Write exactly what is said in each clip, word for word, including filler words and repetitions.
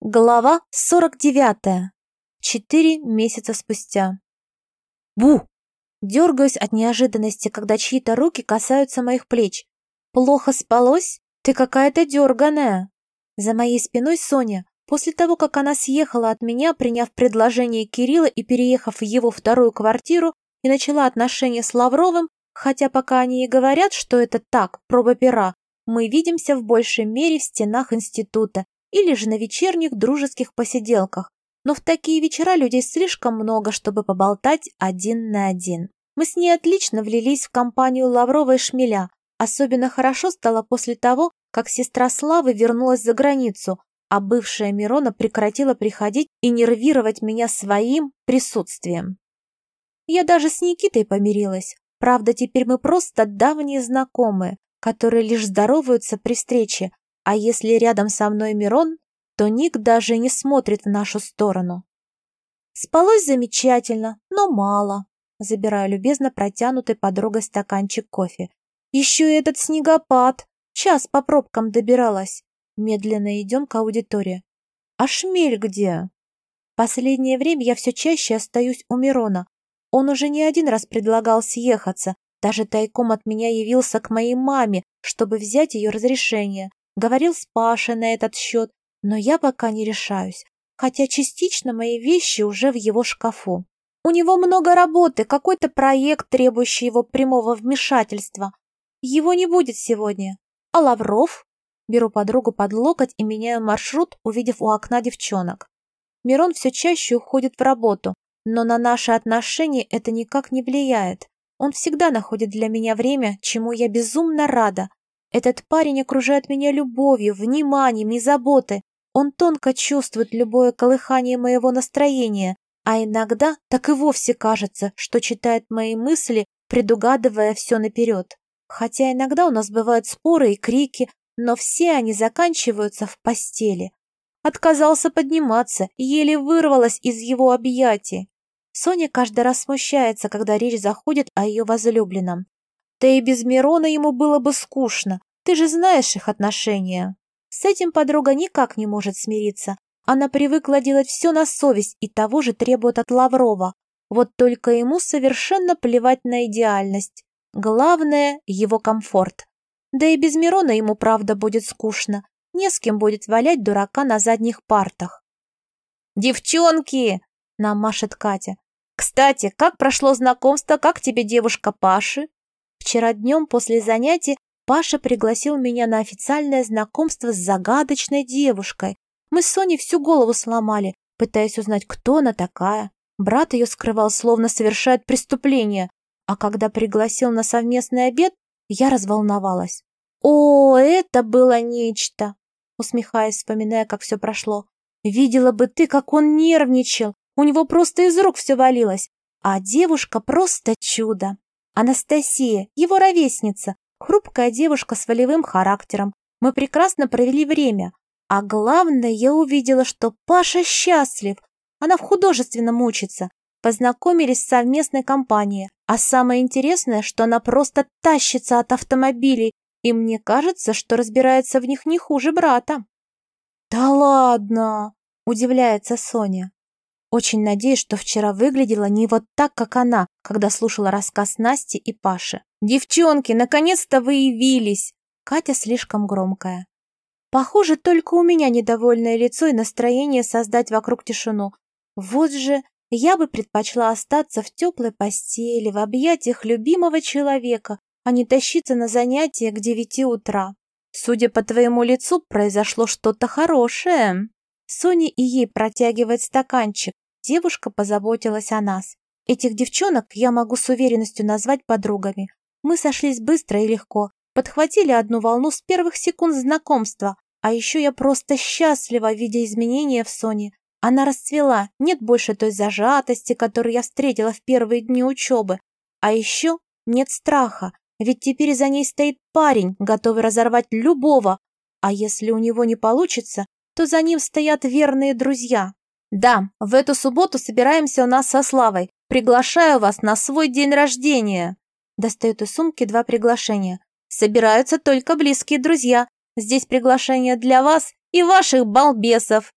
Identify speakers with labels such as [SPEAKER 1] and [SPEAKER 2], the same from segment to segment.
[SPEAKER 1] Глава сорок девятая. Четыре месяца спустя. Бу! Дергаюсь от неожиданности, когда чьи-то руки касаются моих плеч. Плохо спалось? Ты какая-то дерганая. За моей спиной Соня. После того, как она съехала от меня, приняв предложение Кирилла и переехав в его вторую квартиру, и начала отношения с Лавровым, хотя пока они и говорят, что это так, проба пера, мы видимся в большей мере в стенах института или же на вечерних дружеских посиделках, но в такие вечера людей слишком много, чтобы поболтать один на один. Мы с ней отлично влились в компанию Лаврова и Шмеля. Особенно хорошо стало после того, как сестра Славы вернулась за границу, а бывшая Мирона прекратила приходить и нервировать меня своим присутствием. Я даже с Никитой помирилась. Правда, теперь мы просто давние знакомые, которые лишь здороваются при встрече, а если рядом со мной Мирон, то Ник даже не смотрит в нашу сторону. Спалось замечательно, но мало. Забираю любезно протянутый подругой стаканчик кофе. Еще и этот снегопад. Час по пробкам добиралась. Медленно идем к аудитории. А Шмель где? Последнее время я все чаще остаюсь у Мирона. Он уже не один раз предлагал съехаться, даже тайком от меня явился к моей маме, чтобы взять ее разрешение. Говорил с Пашей на этот счет, но я пока не решаюсь, хотя частично мои вещи уже в его шкафу. У него много работы, какой-то проект, требующий его прямого вмешательства. Его не будет сегодня. А Лавров? Беру подругу под локоть и меняю маршрут, увидев у окна девчонок. Мирон все чаще уходит в работу, но на наши отношения это никак не влияет. Он всегда находит для меня время, чему я безумно рада. Этот парень окружает меня любовью, вниманием и заботой. Он тонко чувствует любое колыхание моего настроения, а иногда так и вовсе кажется, что читает мои мысли, предугадывая все наперед. Хотя иногда у нас бывают споры и крики, но все они заканчиваются в постели. Отказался подниматься, еле вырвалась из его объятий. Соня каждый раз смущается, когда речь заходит о ее возлюбленном. Да и без Мирона ему было бы скучно, ты же знаешь их отношения. С этим подруга никак не может смириться. Она привыкла делать все на совесть и того же требует от Лаврова. Вот только ему совершенно плевать на идеальность. Главное – его комфорт. Да и без Мирона ему правда будет скучно. Не с кем будет валять дурака на задних партах. «Девчонки!» – нам машет Катя. «Кстати, как прошло знакомство, как тебе девушка Паши?» Вчера днем после занятий Паша пригласил меня на официальное знакомство с загадочной девушкой. Мы с Соней всю голову сломали, пытаясь узнать, кто она такая. Брат ее скрывал, словно совершает преступление. А когда пригласил на совместный обед, я разволновалась. «О, это было нечто!» Усмехаясь, вспоминая, как все прошло. «Видела бы ты, как он нервничал! У него просто из рук все валилось! А девушка просто чудо! Анастасия, его ровесница, хрупкая девушка с волевым характером. Мы прекрасно провели время. А главное, я увидела, что Паша счастлив. Она в художественном учится. Познакомились в совместной компании. А самое интересное, что она просто тащится от автомобилей, и мне кажется, что разбирается в них не хуже брата». «Да ладно!» – удивляется Соня. Очень надеюсь, что вчера выглядела не вот так, как она, когда слушала рассказ Насти и Паши. «Девчонки, наконец-то вы явились!» Катя слишком громкая. Похоже, только у меня недовольное лицо и настроение создать вокруг тишину. Вот же, я бы предпочла остаться в теплой постели, в объятиях любимого человека, а не тащиться на занятия к девяти утра. Судя по твоему лицу, произошло что-то хорошее. Соня и ей протягивает стаканчик. Девушка позаботилась о нас. Этих девчонок я могу с уверенностью назвать подругами. Мы сошлись быстро и легко, подхватили одну волну с первых секунд знакомства. А еще я просто счастлива, видя изменения в Соне. Она расцвела, нет больше той зажатости, которую я встретила в первые дни учебы. А еще нет страха, ведь теперь за ней стоит парень, готовый разорвать любого. А если у него не получится, то за ним стоят верные друзья. Да, в эту субботу собираемся у нас со Славой. Приглашаю вас на свой день рождения. Достает из сумки два приглашения. Собираются только близкие друзья. Здесь приглашение для вас и ваших балбесов.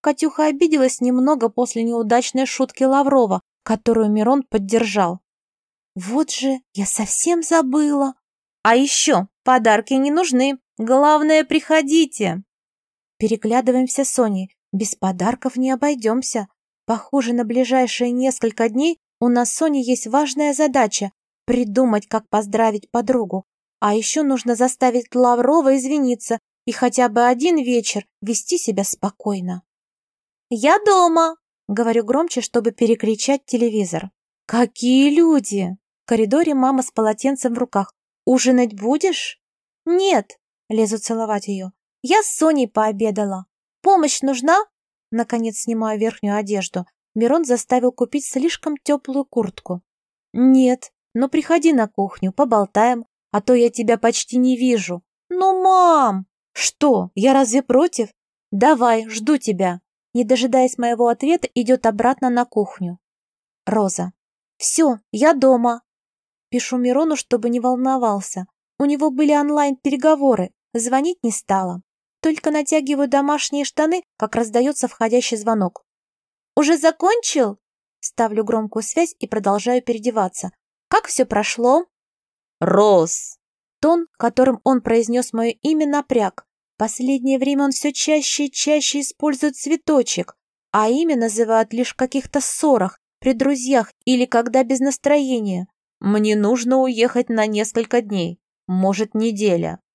[SPEAKER 1] Катюха обиделась немного после неудачной шутки Лаврова, которую Мирон поддержал. Вот же, я совсем забыла. А еще подарки не нужны. Главное, приходите. Переглядываемся с Соней. Без подарков не обойдемся. Похоже, на ближайшие несколько дней у нас с Соней есть важная задача – придумать, как поздравить подругу. А еще нужно заставить Лаврова извиниться и хотя бы один вечер вести себя спокойно. «Я дома!» – говорю громче, чтобы перекричать телевизор. «Какие люди!» В коридоре мама с полотенцем в руках. «Ужинать будешь?» «Нет!» – лезу целовать ее. «Я с Соней пообедала. Помощь нужна?» Наконец снимаю верхнюю одежду. Мирон заставил купить слишком теплую куртку. «Нет, но приходи на кухню, поболтаем, а то я тебя почти не вижу». «Ну, мам!» «Что, я разве против?» «Давай, жду тебя». Не дожидаясь моего ответа, идет обратно на кухню. Роза. «Все, я дома». Пишу Мирону, чтобы не волновался. У него были онлайн-переговоры, звонить не стала. Только натягиваю домашние штаны, как раздается входящий звонок. «Уже закончил?» Ставлю громкую связь и продолжаю переодеваться. «Как все прошло?» «Роз!» Тон, которым он произнес мое имя, напряг. Последнее время он все чаще и чаще использует цветочек, а имя называют лишь в каких-то ссорах, при друзьях или когда без настроения. «Мне нужно уехать на несколько дней, может, неделя».